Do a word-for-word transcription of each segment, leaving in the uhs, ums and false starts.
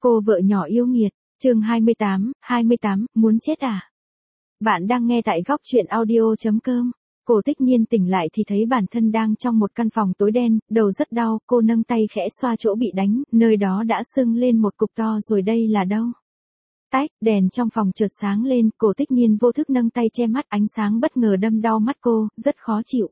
Cô vợ nhỏ yêu nghiệt, chương hai mươi tám, hai mươi tám, muốn chết à? Bạn đang nghe tại góc truyện audio.com. Cổ Tích Nhiên tỉnh lại thì thấy bản thân đang trong một căn phòng tối đen, đầu rất đau, cô nâng tay khẽ xoa chỗ bị đánh, nơi đó đã sưng lên một cục to rồi đây là đâu? Tách, đèn trong phòng chợt sáng lên, Cổ Tích Nhiên vô thức nâng tay che mắt, ánh sáng bất ngờ đâm đau mắt cô, rất khó chịu.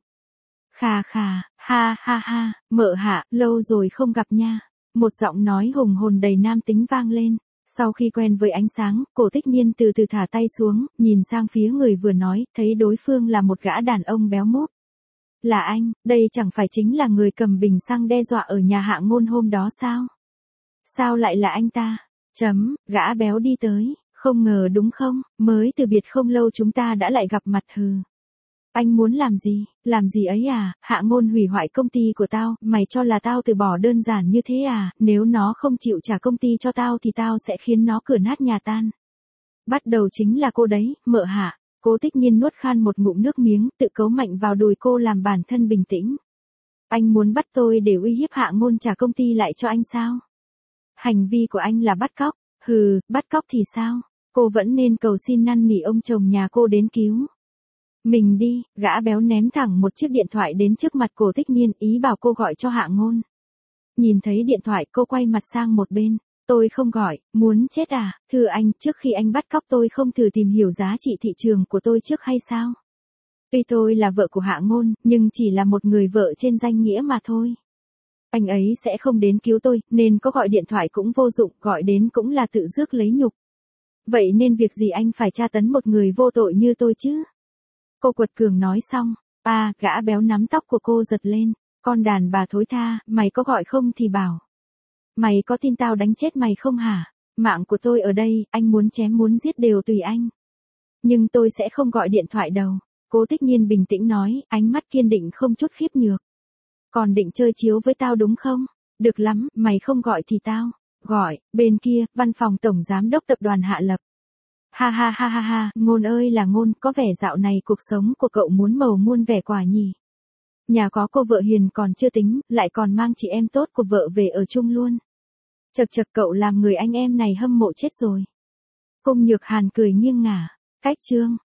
Khà khà, ha ha ha, mợ hạ, lâu rồi không gặp nha. Một giọng nói hùng hồn đầy nam tính vang lên. Sau khi quen với ánh sáng, Cổ Tích Nhiên từ từ thả tay xuống, nhìn sang phía người vừa nói, thấy đối phương là một gã đàn ông béo múp. Là anh, đây chẳng phải chính là người cầm bình xăng đe dọa ở nhà Hạ Ngôn hôm đó sao? Sao lại là anh ta? Chấm, gã béo đi tới, không ngờ đúng không, mới từ biệt không lâu chúng ta đã lại gặp mặt hừ. Anh muốn làm gì, làm gì ấy à, Hạ Ngôn hủy hoại công ty của tao, mày cho là tao từ bỏ đơn giản như thế à, nếu nó không chịu trả công ty cho tao thì tao sẽ khiến nó cửa nát nhà tan. Bắt đầu chính là cô đấy, mợ Hạ. Cố Tích Nhiên nuốt khan một ngụm nước miếng, tự cấu mạnh vào đùi cô làm bản thân bình tĩnh. Anh muốn bắt tôi để uy hiếp Hạ Ngôn trả công ty lại cho anh sao? Hành vi của anh là bắt cóc, hừ, bắt cóc thì sao? Cô vẫn nên cầu xin năn nỉ ông chồng nhà cô đến cứu. Mình đi, gã béo ném thẳng một chiếc điện thoại đến trước mặt Cổ Tích Nhiên, ý bảo cô gọi cho Hạ Ngôn. Nhìn thấy điện thoại cô quay mặt sang một bên, tôi không gọi, muốn chết à, thưa anh, trước khi anh bắt cóc tôi không thử tìm hiểu giá trị thị trường của tôi trước hay sao? Tuy tôi là vợ của Hạ Ngôn, nhưng chỉ là một người vợ trên danh nghĩa mà thôi. Anh ấy sẽ không đến cứu tôi, nên có gọi điện thoại cũng vô dụng, gọi đến cũng là tự rước lấy nhục. Vậy nên việc gì anh phải tra tấn một người vô tội như tôi chứ? Cô quật cường nói xong, à, gã béo nắm tóc của cô giật lên, con đàn bà thối tha, mày có gọi không thì bảo. Mày có tin tao đánh chết mày không hả? Mạng của tôi ở đây, anh muốn chém muốn giết đều tùy anh. Nhưng tôi sẽ không gọi điện thoại đâu. Cố Tích Nhiên bình tĩnh nói, ánh mắt kiên định không chút khiếp nhược. Còn định chơi chiếu với tao đúng không? Được lắm, mày không gọi thì tao gọi. Bên kia, văn phòng tổng giám đốc tập đoàn Hạ Lập. Ha ha ha ha ha, Ngôn ơi là Ngôn, có vẻ dạo này cuộc sống của cậu muốn màu muôn vẻ quả nhỉ. Nhà có cô vợ hiền còn chưa tính, lại còn mang chị em tốt của vợ về ở chung luôn. Chật chật, cậu làm người anh em này hâm mộ chết rồi. Cung Nhược Hàn cười nghiêng ngả, cách chương,